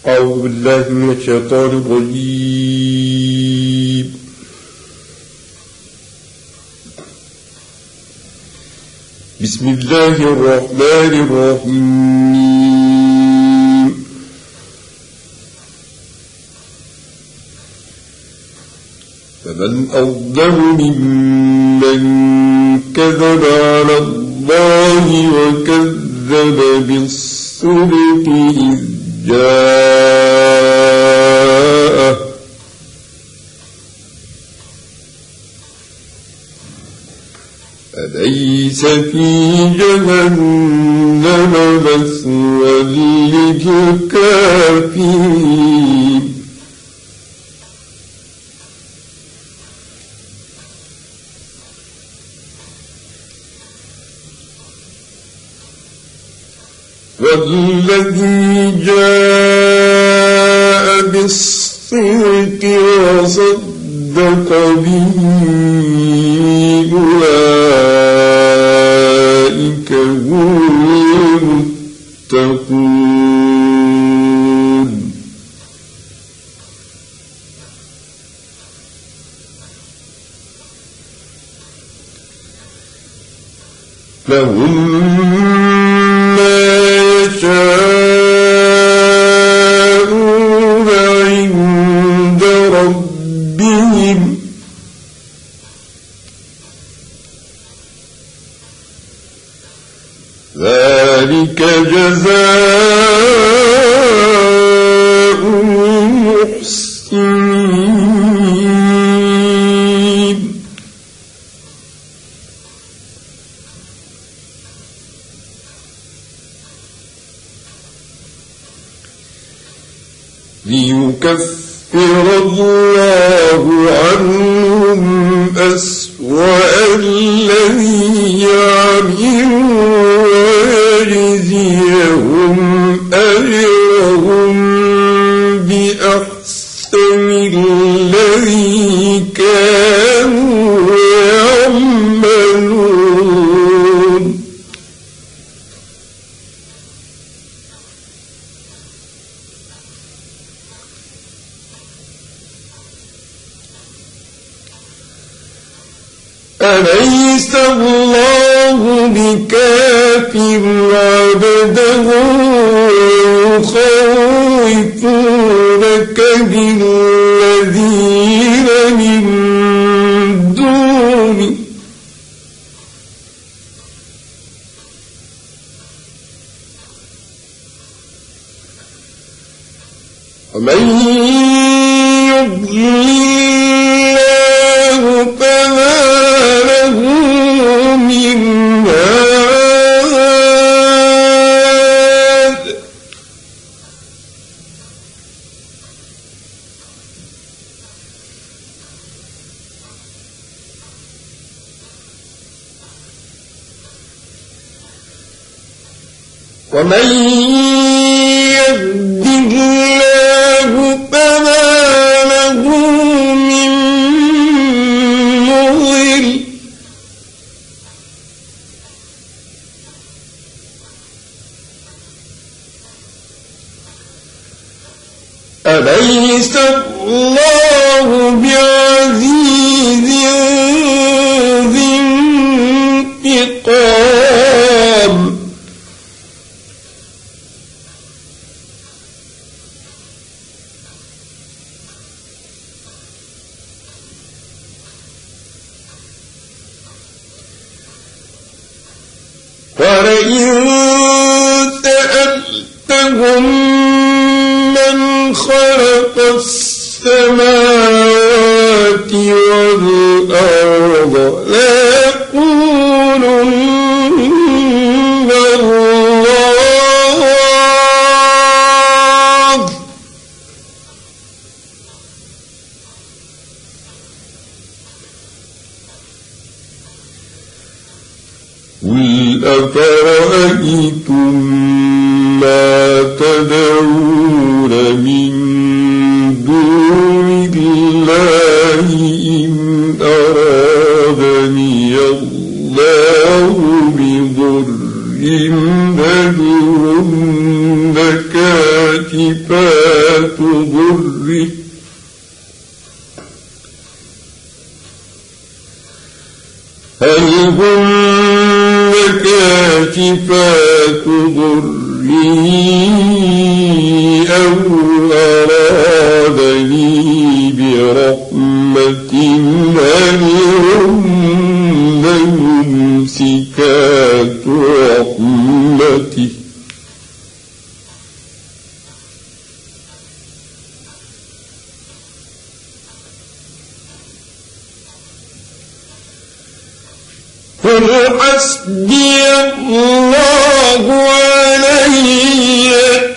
أعوذ بالله من الشيطان الرجيم. بسم الله الرحمن الرحيم. فمن أظلم ممن كذب على الله وكذب بالصدق إذ جاءه أليس في جهنم مثوى للكافرين والذي جاء بالصدق وصدق به أولئك هم المتقون لهم يشاءون عند ربهم ذلك جزاء المحسنين ليكفر الله عنهم أسوأ الذي عملوا ويجزيهم أجرهم بأحسن الذي كانوا يعملون أليس الله بكاف عبده ويخوفونك بالذين من دونه ومن يضلل الله فما له من هاد ومن يهد الله فما له من مضل أليس الله بعزيز ذي انتقام ولئن سألتهم من خلق السماوات والأرض ليقولن الله قل أفرأيتم ما تدعون من دون الله إن أرادني الله بضر هل هن كاشفات ضره هل هن كاشفات ضره أو أرادني برحمة هل هن ممسكات رحمته قل حسبي الله عليه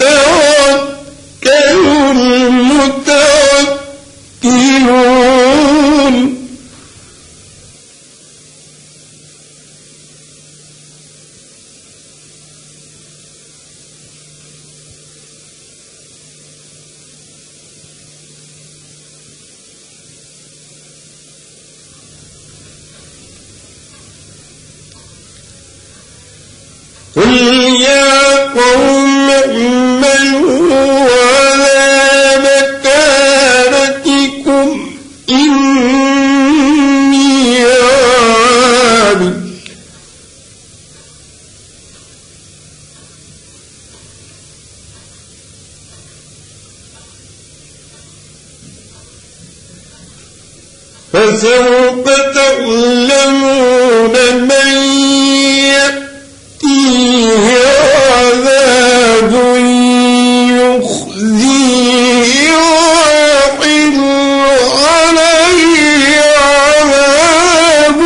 يتوكل المتوكلون قل يا قوم اعملوا على مكانتكم إني عامل فسوف تعلمون من يأتيه عذاب يخزيه ويحل عليه عذاب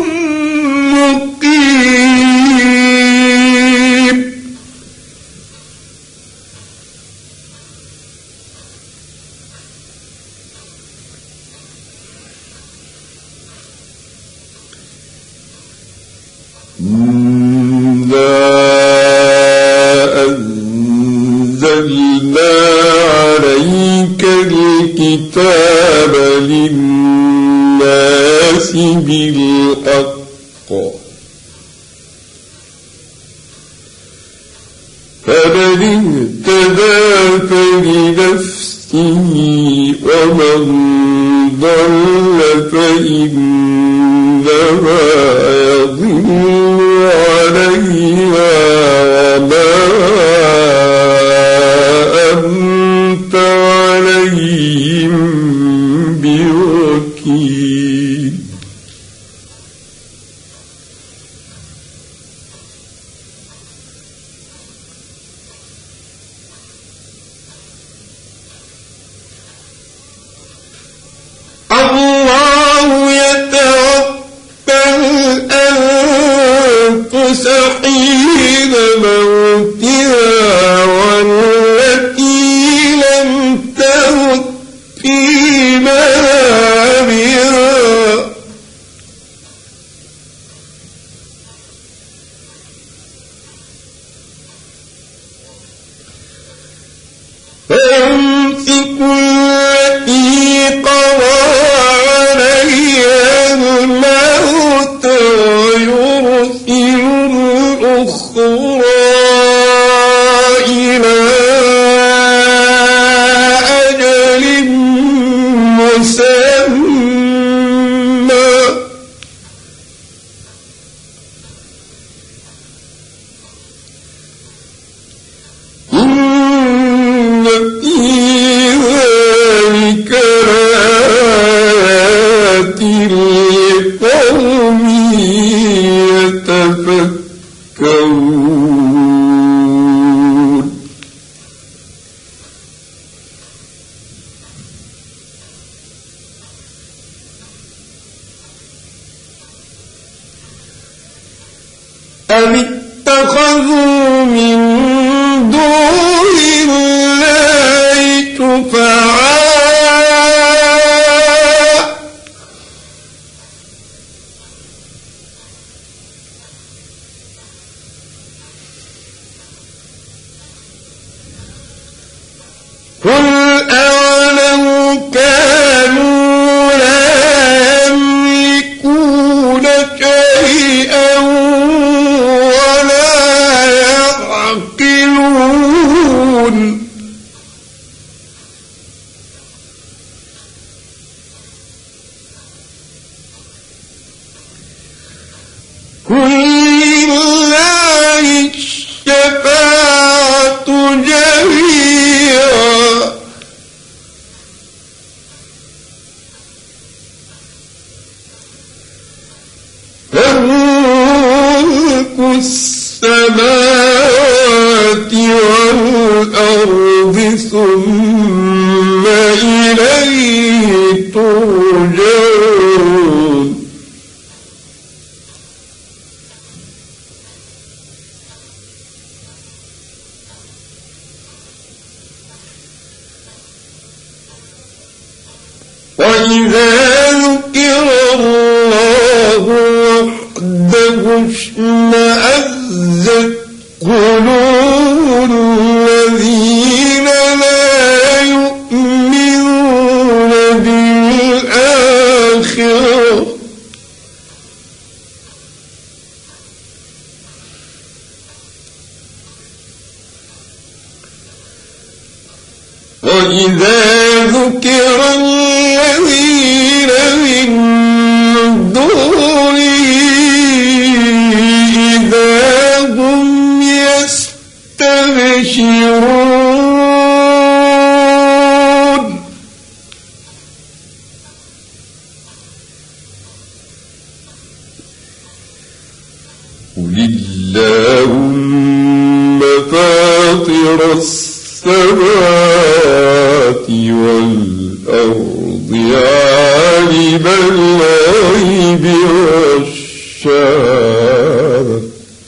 مقيم أنزلنا عليك الكتاب للناس بالحق فمن اهتدى فلنفسه ومن ضل فإنما يضل عليها وما أنت عليهم بوكيل الله يتوفى الأنفس حين موتها والتي لم تمت في منامها فيمسك التي قضى عليها الموت ويرسل الأخرى إلى أجل مسمى إن في ذلك لآيات لقوم يتفكرون أم اتخذوا من دون الله شفعاء قل أولو كانوا لا يملكون شيئا ولا يعقلون السماوات والأرض ثم إليه ترجعون وإذا ذكر الله وحده اشمأزت قلوب الذين لا يؤمنون بالآخرة وإذا ذكر الذين من دونه إذا هم يستبشرون قل اللهم فاطر السماوات والأرض عالم الغيب والشهادة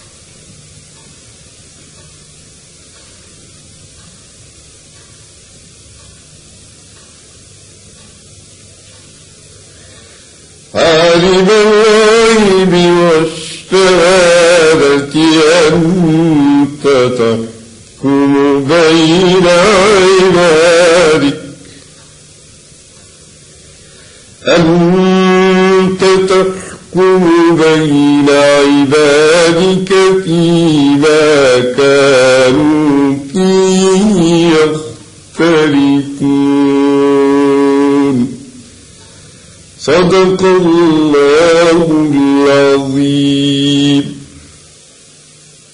عالم الغيب والشهادة أنت تحكم بين عبادك فيما كانوا فيه يختلفون صدق الله العظيم.